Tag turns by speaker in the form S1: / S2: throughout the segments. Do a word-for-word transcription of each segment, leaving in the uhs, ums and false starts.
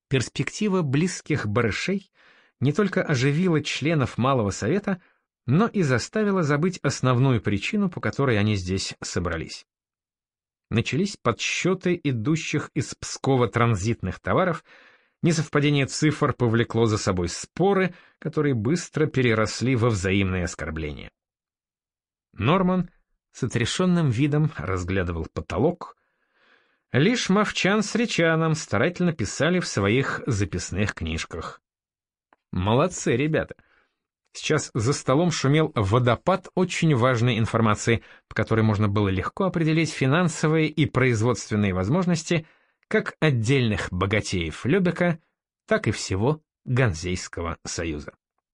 S1: Перспектива близких барышей не только оживила членов Малого Совета, но и заставила забыть основную причину, по которой они здесь собрались. Начались подсчеты идущих из Пскова транзитных товаров, несовпадение цифр повлекло за собой споры, которые быстро переросли во взаимные оскорбления. Норман с отрешенным видом разглядывал потолок. Лишь Мовчан с Речаном старательно писали в своих записных книжках. Молодцы, ребята. Сейчас за столом шумел водопад очень важной информации, по которой можно было легко определить финансовые и производственные возможности как отдельных богатеев Любека, так и всего Ганзейского союза.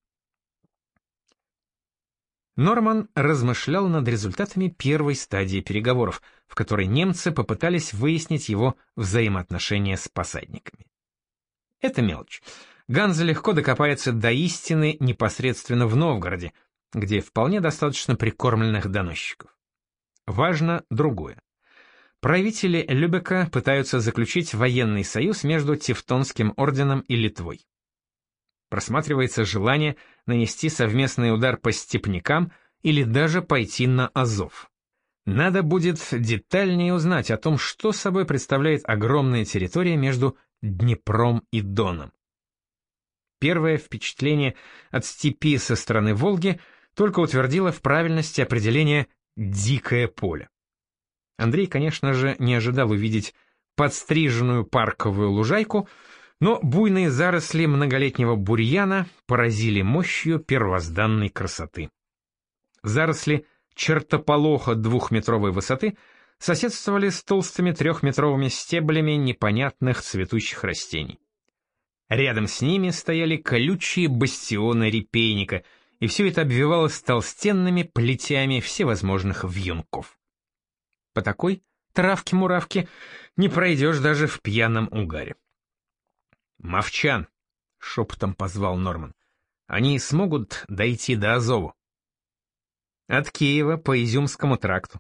S1: Норман размышлял над результатами первой стадии переговоров, в которой немцы попытались выяснить его взаимоотношения с посадниками. Это мелочь. Ганза легко докопается до истины непосредственно в Новгороде, где вполне достаточно прикормленных доносчиков. Важно другое. Правители Любека пытаются заключить военный союз между Тевтонским орденом и Литвой. Просматривается желание нанести совместный удар по степнякам или даже пойти на Азов. Надо будет детальнее узнать о том, что собой представляет огромная территория между Днепром и Доном. Первое впечатление от степи со стороны Волги только утвердило в правильности определения «дикое поле». Андрей, конечно же, не ожидал увидеть подстриженную парковую лужайку, но буйные заросли многолетнего бурьяна поразили мощью первозданной красоты. Заросли чертополоха двухметровой высоты соседствовали с толстыми трехметровыми стеблями непонятных цветущих растений. Рядом с ними стояли колючие бастионы репейника, и все это обвивалось толстенными плетями всевозможных вьюнков. По такой травке-муравке не пройдешь даже в пьяном угаре. «Мовчан!» — шепотом позвал Норман. «Они смогут дойти до Азову?» «От Киева по Изюмскому тракту».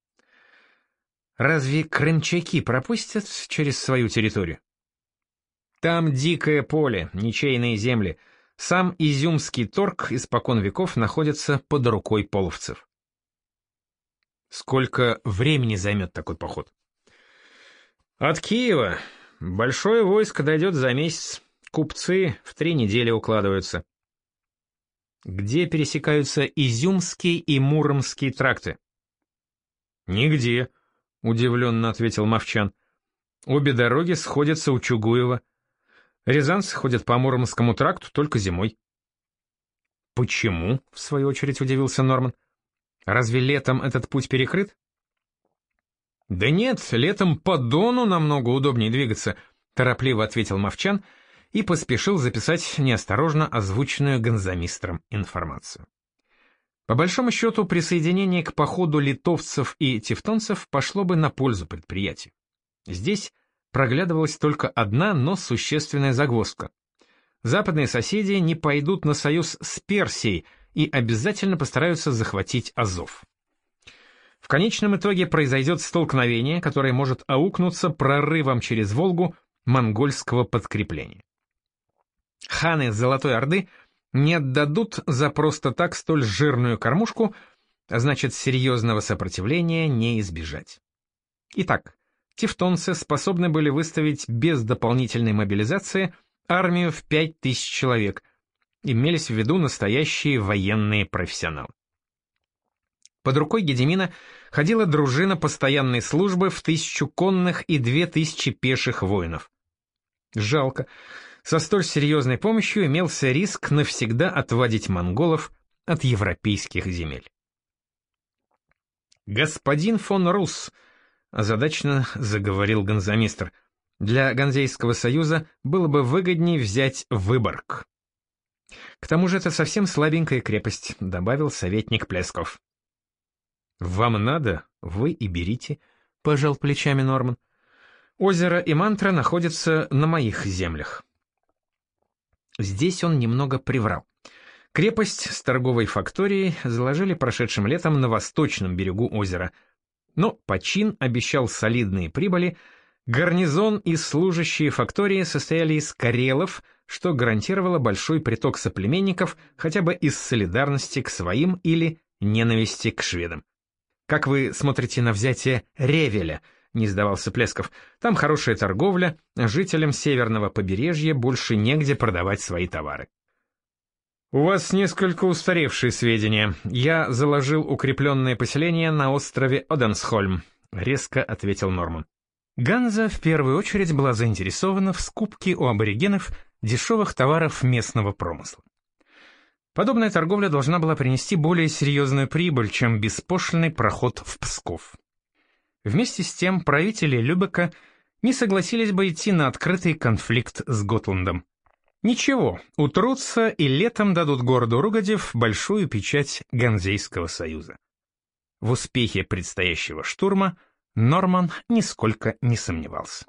S1: «Разве крымчаки пропустят через свою территорию?» «Там дикое поле, ничейные земли. Сам Изюмский торг испокон веков находится под рукой половцев». «Сколько времени займет такой поход?» «От Киева большое войско дойдет за месяц. Купцы в три недели укладываются». «Где пересекаются Изюмский и Муромский тракты?» «Нигде», — удивленно ответил Мовчан. «Обе дороги сходятся у Чугуева. Рязанцы ходят по Муромскому тракту только зимой». «Почему?» — в свою очередь удивился Норман. «Разве летом этот путь перекрыт?» «Да нет, летом по Дону намного удобнее двигаться», — торопливо ответил Мовчан и поспешил записать неосторожно озвученную ганзамистром информацию. По большому счету, присоединение к походу литовцев и тевтонцев пошло бы на пользу предприятию. Здесь проглядывалась только одна, но существенная загвоздка. Западные соседи не пойдут на союз с Персией и обязательно постараются захватить Азов. В конечном итоге произойдет столкновение, которое может аукнуться прорывом через Волгу монгольского подкрепления. Ханы Золотой Орды не отдадут за просто так столь жирную кормушку, а значит, серьезного сопротивления не избежать. Итак, тевтонцы способны были выставить без дополнительной мобилизации армию в пять тысяч человек, имелись в виду настоящие военные профессионалы. Под рукой Гедемина ходила дружина постоянной службы в тысячу конных и две тысячи пеших воинов. Жалко, со столь серьезной помощью имелся риск навсегда отвадить монголов от европейских земель. «Господин фон Рус», — озадаченно заговорил ганзамистр, — «для Ганзейского союза было бы выгоднее взять Выборг». «К тому же это совсем слабенькая крепость», — добавил советник Плесков. «Вам надо, вы и берите», — пожал плечами Норман. «Озеро и Мантра находятся на моих землях». Здесь он немного приврал. Крепость с торговой факторией заложили прошедшим летом на восточном берегу озера, но почин обещал солидные прибыли, Гарнизон и служащие фактории состояли из карелов, что гарантировало большой приток соплеменников хотя бы из солидарности к своим или ненависти к шведам. «Как вы смотрите на взятие Ревеля?» — не сдавался Плесков. «Там хорошая торговля, жителям северного побережья больше негде продавать свои товары». «У вас несколько устаревшие сведения. Я заложил укрепленное поселение на острове Оденсхольм», — резко ответил Норман. Ганза в первую очередь была заинтересована в скупке у аборигенов дешевых товаров местного промысла. Подобная торговля должна была принести более серьезную прибыль, чем беспошлинный проход в Псков. Вместе с тем правители Любека не согласились бы идти на открытый конфликт с Готландом. Ничего, утрутся и летом дадут городу Ругодев большую печать Ганзейского союза. В успехе предстоящего штурма Норман нисколько не сомневался.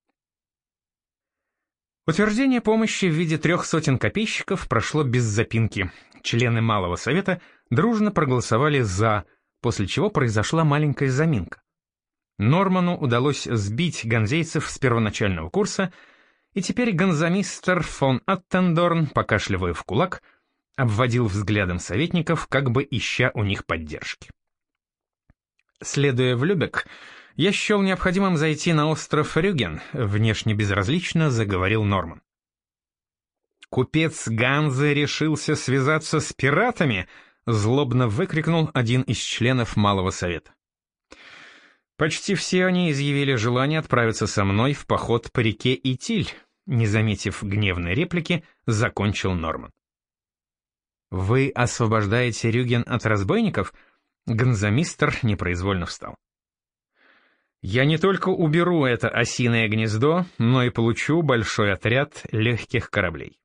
S1: Утверждение помощи в виде трех сотен копейщиков прошло без запинки. Члены Малого Совета дружно проголосовали «за», после чего произошла маленькая заминка. Норману удалось сбить ганзейцев с первоначального курса, и теперь ганзамистер фон Аттендорн, покашливая в кулак, обводил взглядом советников, как бы ища у них поддержки. Следуя в Любек, я счел необходимым зайти на остров Рюген, внешне безразлично заговорил Норман. «Купец Ганзы решился связаться с пиратами!» — злобно выкрикнул один из членов Малого Совета. «Почти все они изъявили желание отправиться со мной в поход по реке Итиль», — не заметив гневной реплики, закончил Норман. «Вы освобождаете Рюген от разбойников?» Ганзамистер непроизвольно встал. «Я не только уберу это осиное гнездо, но и получу большой отряд легких кораблей».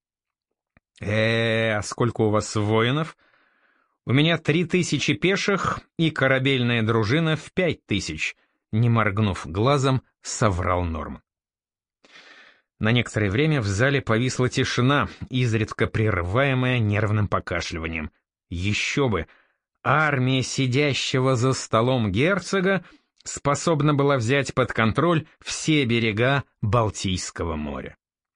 S1: «Э, а сколько у вас воинов?» «У меня три тысячи пеших и корабельная дружина в пять тысяч», — не моргнув глазом, соврал Норман. На некоторое время в зале повисла тишина, изредка прерываемая нервным покашливанием. Еще бы! Армия сидящего за столом герцога способна была взять под контроль все берега Балтийского моря.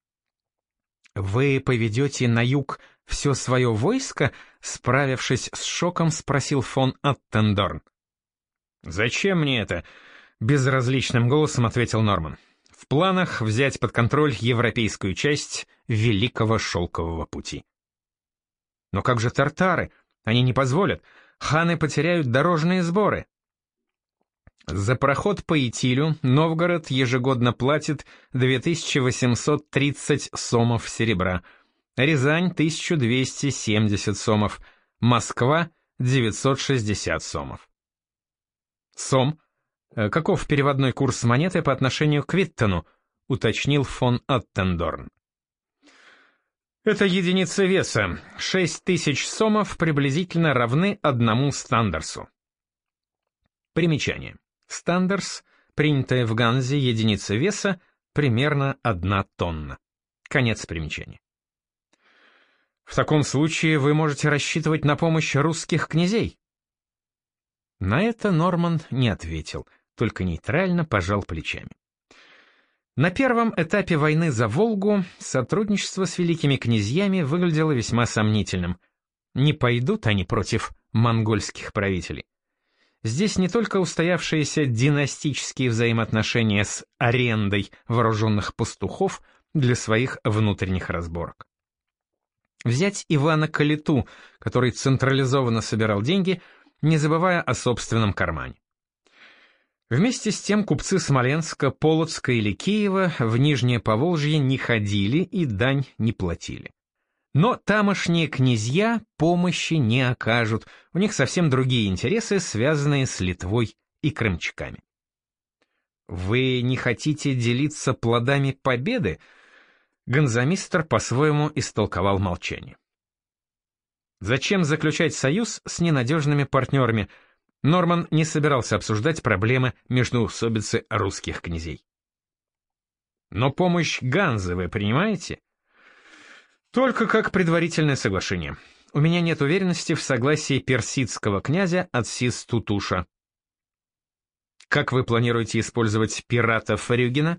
S1: «Вы поведете на юг все свое войско?» — справившись с шоком, спросил фон Аттендорн. «Зачем мне это?» — безразличным голосом ответил Норман. «В планах взять под контроль европейскую часть Великого Шелкового пути». «Но как же тартары? Они не позволят. Ханы потеряют дорожные сборы». За проход по Итилю Новгород ежегодно платит две тысячи восемьсот тридцать сомов серебра, Рязань — тысяча двести семьдесят сомов, Москва — девятьсот шестьдесят сомов. Сом? Каков переводной курс монеты по отношению к Виттену? Уточнил фон Аттендорн. Это единица веса. Шесть тысяч сомов приблизительно равны одному стандерсу. Примечание. Стандерс, принятая в Ганзе единица веса, примерно одна тонна. Конец примечания. В таком случае вы можете рассчитывать на помощь русских князей. На это Норман не ответил, только нейтрально пожал плечами. На первом этапе войны за Волгу сотрудничество с великими князьями выглядело весьма сомнительным. Не пойдут они против монгольских правителей. Здесь не только устоявшиеся династические взаимоотношения с арендой вооруженных пастухов для своих внутренних разборок. Взять Ивана Калиту, который централизованно собирал деньги, не забывая о собственном кармане. Вместе с тем купцы Смоленска, Полоцка или Киева в Нижнее Поволжье не ходили и дань не платили. Но тамошние князья помощи не окажут, у них совсем другие интересы, связанные с Литвой и крымчаками. «Вы не хотите делиться плодами победы?» Ганзамистер по-своему истолковал молчание. Зачем заключать союз с ненадежными партнерами? Норман не собирался обсуждать проблемы междоусобицы русских князей. Но помощь Ганзы вы принимаете? Только как предварительное соглашение. У меня нет уверенности в согласии персидского князя Атсис-Тутуша. Как вы планируете использовать пиратов Рюгена?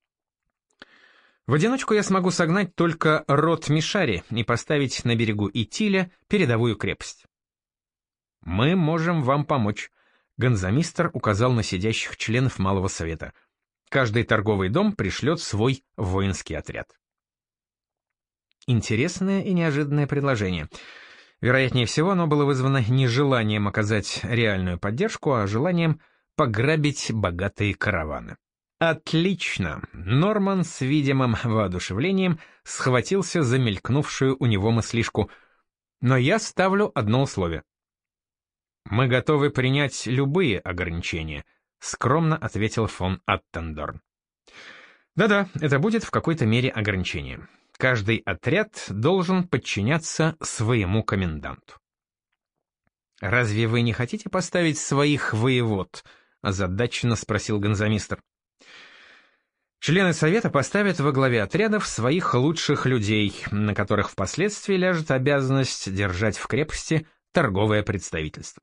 S1: В одиночку я смогу согнать только рот Мишари и поставить на берегу Итиля передовую крепость. Мы можем вам помочь. Ганзамистр указал на сидящих членов Малого Совета. Каждый торговый дом пришлет свой воинский отряд. Интересное и неожиданное предложение. Вероятнее всего, оно было вызвано не желанием оказать реальную поддержку, а желанием пограбить богатые караваны. Отлично! Норман с видимым воодушевлением схватился за мелькнувшую у него мыслишку. Но я ставлю одно условие. «Мы готовы принять любые ограничения», — скромно ответил фон Аттендорн. «Да-да, это будет в какой-то мере ограничение. Каждый отряд должен подчиняться своему коменданту». «Разве вы не хотите поставить своих воевод?» — озадаченно спросил ганзамистр. «Члены совета поставят во главе отрядов своих лучших людей, на которых впоследствии ляжет обязанность держать в крепости торговое представительство».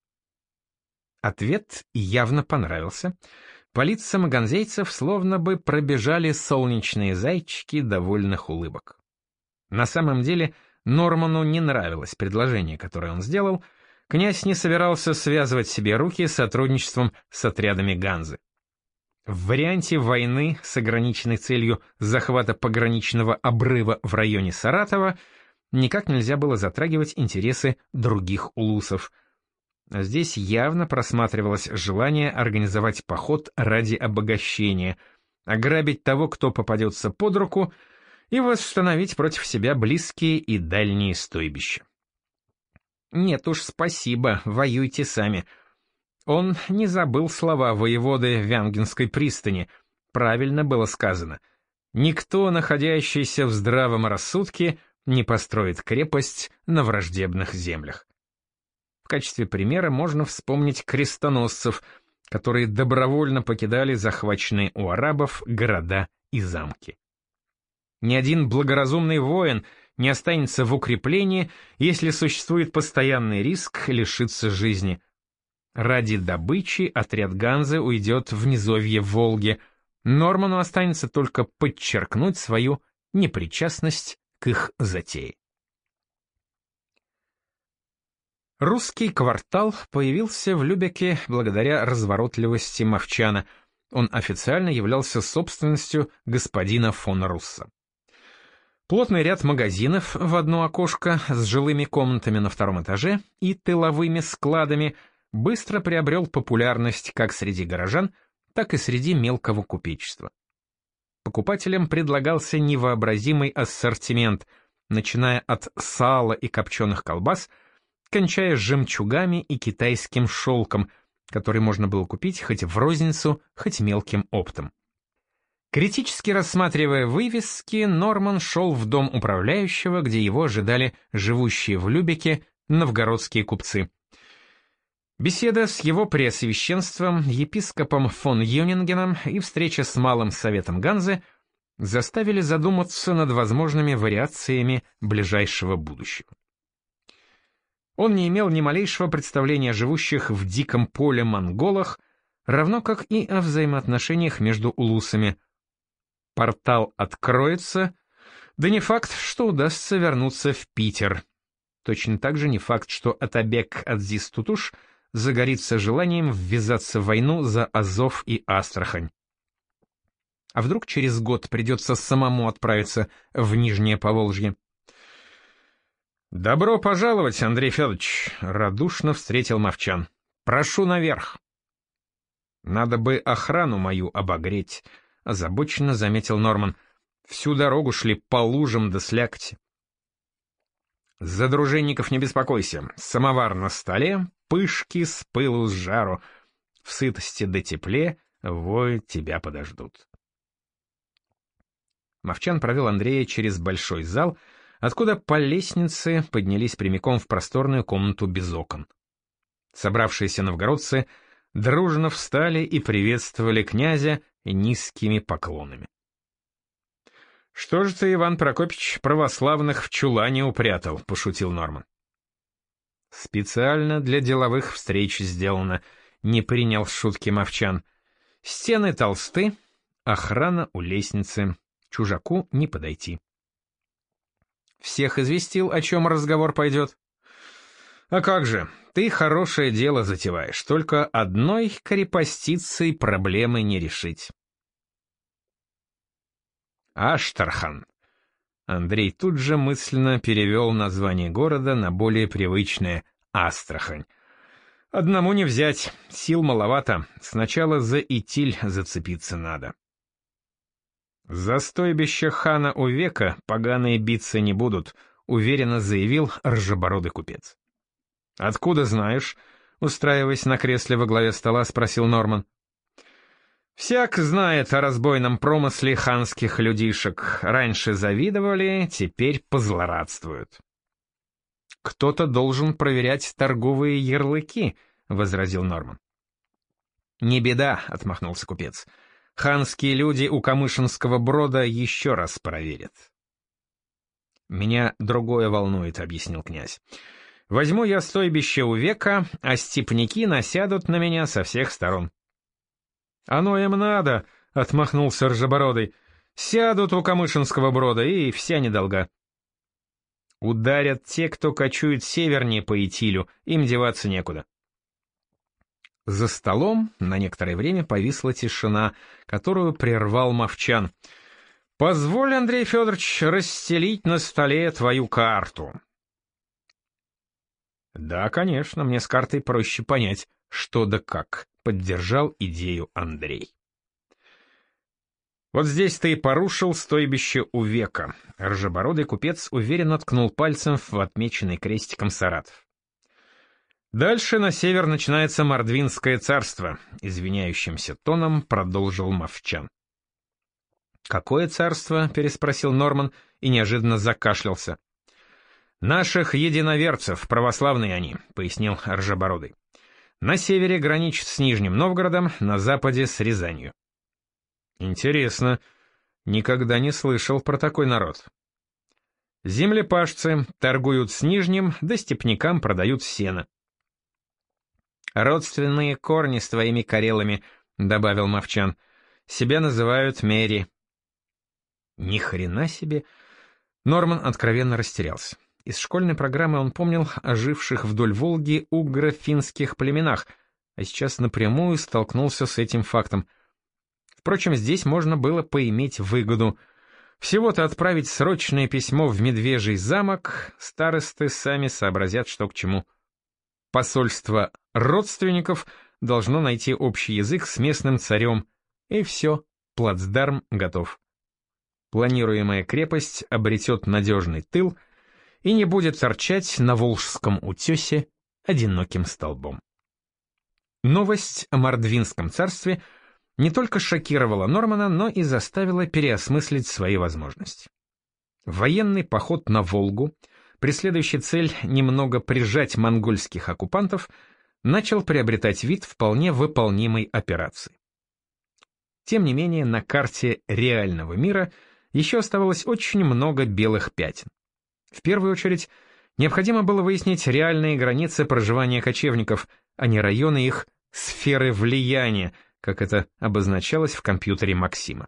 S1: Ответ явно понравился. По лицам ганзейцев словно бы пробежали солнечные зайчики довольных улыбок. На самом деле Норману не нравилось предложение, которое он сделал. Князь не собирался связывать себе руки сотрудничеством с отрядами Ганзы. В варианте войны с ограниченной целью захвата пограничного обрыва в районе Саратова никак нельзя было затрагивать интересы других улусов. Здесь явно просматривалось желание организовать поход ради обогащения, ограбить того, кто попадется под руку, и восстановить против себя близкие и дальние стойбища. Нет уж, спасибо, воюйте сами. Он не забыл слова воеводы Вянгинской пристани. Правильно было сказано. Никто, находящийся в здравом рассудке, не построит крепость на враждебных землях. В качестве примера можно вспомнить крестоносцев, которые добровольно покидали захваченные у арабов города и замки. Ни один благоразумный воин не останется в укреплении, если существует постоянный риск лишиться жизни. Ради добычи отряд Ганзы уйдет в низовье Волги. Норману останется только подчеркнуть свою непричастность к их затее. Русский квартал появился в Любеке благодаря разворотливости Мовчана. Он официально являлся собственностью господина фон Русса. Плотный ряд магазинов в одно окошко с жилыми комнатами на втором этаже и тыловыми складами быстро приобрел популярность как среди горожан, так и среди мелкого купечества. Покупателям предлагался невообразимый ассортимент, начиная от сала и копченых колбас, кончая жемчугами и китайским шелком, который можно было купить хоть в розницу, хоть мелким оптом. Критически рассматривая вывески, Норман шел в дом управляющего, где его ожидали живущие в Любеке новгородские купцы. Беседа с его преосвященством, епископом фон Юнингеном и встреча с Малым Советом Ганзы заставили задуматься над возможными вариациями ближайшего будущего. Он не имел ни малейшего представления о живущих в диком поле монголах, равно как и о взаимоотношениях между улусами. Портал откроется, да не факт, что удастся вернуться в Питер. Точно так же не факт, что Атабек Адзиз-Тутуш загорится желанием ввязаться в войну за Азов и Астрахань. А вдруг через год придется самому отправиться в Нижнее Поволжье? «Добро пожаловать, Андрей Федорович!» — радушно встретил Мовчан. «Прошу наверх!» «Надо бы охрану мою обогреть», — озабоченно заметил Норман. «Всю дорогу шли по лужам да слякоти». «За дружинников не беспокойся. Самовар на столе, пышки с пылу с жару. В сытости да тепле вой тебя подождут». Мовчан провел Андрея через большой зал, откуда по лестнице поднялись прямиком в просторную комнату без окон. Собравшиеся новгородцы дружно встали и приветствовали князя низкими поклонами. «Что же ты, Иван Прокопьевич, православных в чулане упрятал?» — пошутил Норман. «Специально для деловых встреч сделано», — не принял шутки Мовчан. Стены толсты, охрана у лестницы, чужаку не подойти. Всех известил, о чем разговор пойдет? А как же, ты хорошее дело затеваешь, только одной крепостицей проблемы не решить. Аштрахань. Андрей тут же мысленно перевел название города на более привычное Астрахань. Одному не взять, сил маловато, сначала за Итиль зацепиться надо. За стойбище хана Увека поганые биться не будут, уверенно заявил рыжебородый купец. «Откуда знаешь?» — устраиваясь на кресле во главе стола, спросил Норман. «Всяк знает о разбойном промысле ханских людишек. Раньше завидовали, теперь позлорадствуют». «Кто-то должен проверять торговые ярлыки», — возразил Норман. «Не беда», — отмахнулся купец. «Ханские люди у Камышинского брода еще раз проверят». «Меня другое волнует», — объяснил князь. «Возьму я стойбище у века, а степняки насядут на меня со всех сторон». «Оно им надо», — отмахнулся Ржебородый. «Сядут у Камышинского брода, и вся недолга». «Ударят те, кто кочует севернее по Итилю, им деваться некуда». За столом на некоторое время повисла тишина, которую прервал Мовчан. «Позволь, Андрей Федорович, расстелить на столе твою карту». «Да, конечно, мне с картой проще понять, что да как», — поддержал идею Андрей. «Вот здесь ты и порушил стойбище у века», — рыжебородый купец уверенно ткнул пальцем в отмеченный крестиком Саратов. «Дальше на север начинается Мордвинское царство», — извиняющимся тоном продолжил Мовчан. «Какое царство?» — переспросил Норман и неожиданно закашлялся. «Наших единоверцев, православные они», — пояснил рыжебородый. «На севере граничит с Нижним Новгородом, на западе с Рязанью». «Интересно, никогда не слышал про такой народ». «Землепашцы торгуют с Нижним, да степнякам продают сено». «Родственные корни с твоими карелами», — добавил Мовчан. «Себя называют Мери». Ни хрена себе. Норман откровенно растерялся. Из школьной программы он помнил о живших вдоль Волги угро-финских племенах, а сейчас напрямую столкнулся с этим фактом. Впрочем, здесь можно было поиметь выгоду. Всего-то отправить срочное письмо в Медвежий замок, старосты сами сообразят, что к чему. Посольство родственников должно найти общий язык с местным царем, и все, плацдарм готов. Планируемая крепость обретет надежный тыл и не будет торчать на Волжском утесе одиноким столбом. Новость о Мордвинском царстве не только шокировала Нормана, но и заставила переосмыслить свои возможности. Военный поход на Волгу, преследующий цель немного прижать монгольских оккупантов, начал приобретать вид вполне выполнимой операции. Тем не менее, на карте реального мира еще оставалось очень много белых пятен. В первую очередь, необходимо было выяснить реальные границы проживания кочевников, а не районы их сферы влияния, как это обозначалось в компьютере Максима.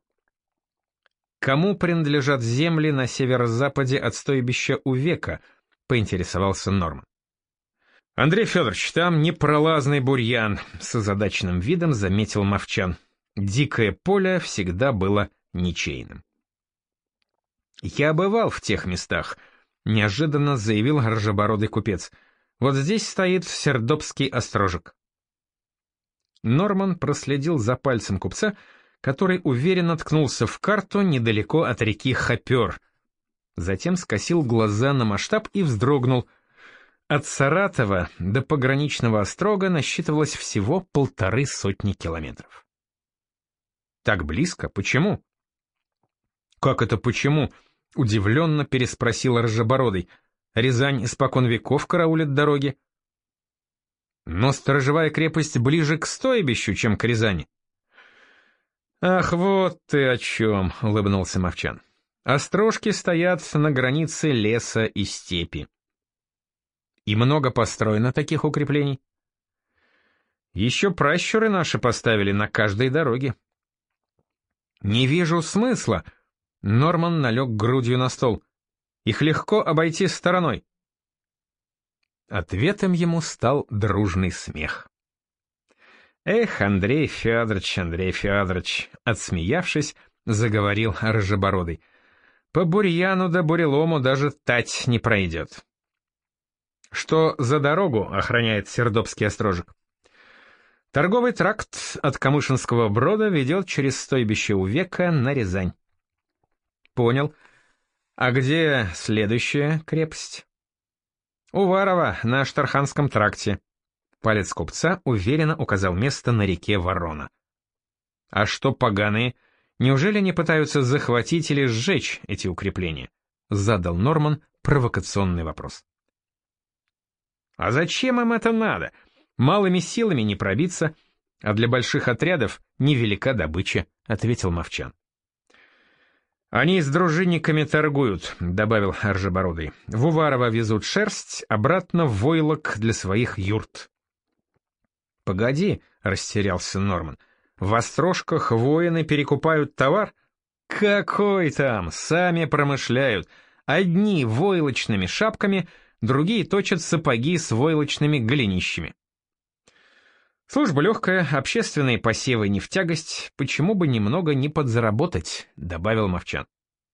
S1: «Кому принадлежат земли на северо-западе от стойбища Увека?» — поинтересовался Норман. «Андрей Федорович, там непролазный бурьян», — с озадаченным видом заметил Мовчан. «Дикое поле всегда было ничейным». «Я бывал в тех местах», — неожиданно заявил рыжебородый купец. «Вот здесь стоит Сердобский острожек». Норман проследил за пальцем купца, который уверенно ткнулся в карту недалеко от реки Хопер. Затем скосил глаза на масштаб и вздрогнул. От Саратова до пограничного острога насчитывалось всего полторы сотни километров. «Так близко? Почему?» «Как это почему?» — удивленно переспросил рыжебородый. «Рязань испокон веков караулит дороги». «Но сторожевая крепость ближе к стойбищу, чем к Рязани». «Ах, вот ты о чем», — улыбнулся Мовчан. «Острожки стоят на границе леса и степи». «И много построено таких укреплений?» Еще пращуры наши поставили на каждой дороге. Не вижу смысла. Норман налег грудью на стол. Их легко обойти стороной. Ответом ему стал дружный смех. Эх, Андрей Федорович, Андрей Федорович, отсмеявшись, заговорил Рыжебородый. По бурьяну да бурелому даже тать не пройдет. Что за дорогу охраняет Сердобский острожек? Торговый тракт от Камышинского Брода ведет через стойбище Увека на Рязань. Понял. А где следующая крепость? Уварова, на Штарханском тракте. Палец купца уверенно указал место на реке Ворона. А что поганые? Неужели не пытаются захватить или сжечь эти укрепления? Задал Норман провокационный вопрос. А зачем им это надо? Малыми силами не пробиться, а для больших отрядов невелика добыча, ответил Мовчан. Они с дружинниками торгуют, добавил Ржебородый. В Уварово везут шерсть, обратно в войлок для своих юрт. Погоди, растерялся Норман. В острожках воины перекупают товар? Какой там, сами промышляют. Одни войлочными шапками, другие точат сапоги с войлочными голенищами. Служба легкая, общественные посевы не в тягость, почему бы немного не подзаработать, добавил Мовчан.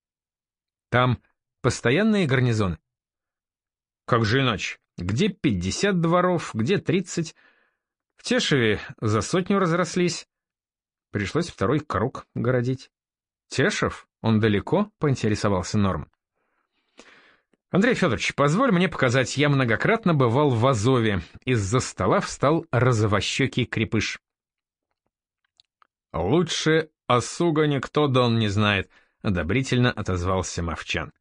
S1: Там постоянные гарнизоны? Как же иначе? Где пятьдесят дворов, где тридцать? В Тешеве за сотню разрослись. Пришлось второй круг городить. Тешев? Он далеко? Поинтересовался Норман. Андрей Федорович, позволь мне показать, я многократно бывал в Азове. Из-за стола встал розовощекий крепыш. Лучше осуга никто дон не знает, одобрительно отозвался Мовчан.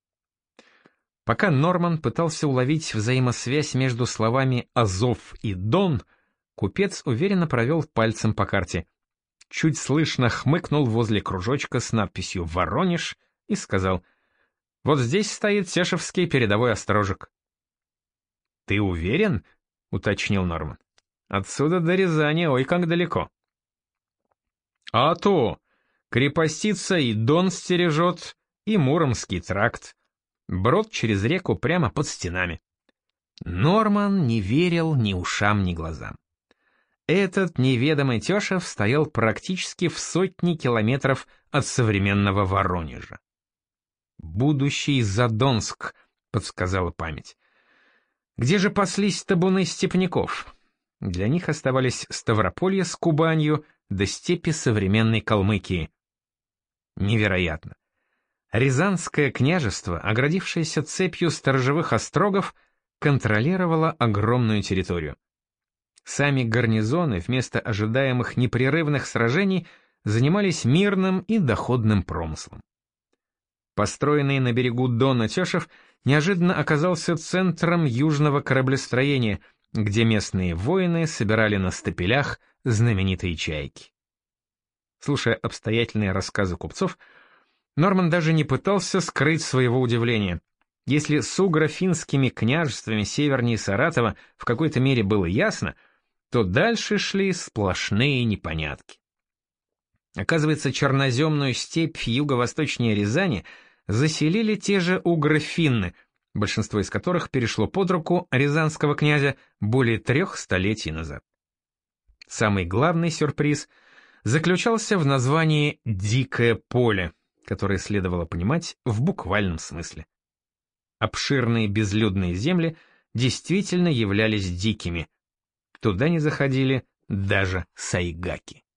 S1: Пока Норман пытался уловить взаимосвязь между словами «Азов» и «Дон», купец уверенно провел пальцем по карте. Чуть слышно хмыкнул возле кружочка с надписью «Воронеж» и сказал: «Вот здесь стоит Тешевский передовой острожек». «Ты уверен?» — уточнил Норман. «Отсюда до Рязани ой как далеко». «А то! Крепостица и Дон стережет, и Муромский тракт. Брод через реку прямо под стенами». Норман не верил ни ушам, ни глазам. Этот неведомый Тешев стоял практически в сотни километров от современного Воронежа. «Будущий Задонск», — подсказала память. Где же паслись табуны степняков? Для них оставались Ставрополье с Кубанью до степи современной Калмыкии. Невероятно. Рязанское княжество, оградившееся цепью сторожевых острогов, контролировало огромную территорию. Сами гарнизоны вместо ожидаемых непрерывных сражений занимались мирным и доходным промыслом. Построенный на берегу Дона Тешев неожиданно оказался центром южного кораблестроения, где местные воины собирали на стапелях знаменитые чайки. Слушая обстоятельные рассказы купцов, Норман даже не пытался скрыть своего удивления. Если с угро-финскими княжествами севернее Саратова в какой-то мере было ясно, то дальше шли сплошные непонятки. Оказывается, черноземную степь юго-восточнее Рязани заселили те же угро-финны, большинство из которых перешло под руку рязанского князя более трех столетий назад. Самый главный сюрприз заключался в названии «Дикое поле», которое следовало понимать в буквальном смысле. Обширные безлюдные земли действительно являлись дикими. Туда не заходили даже сайгаки.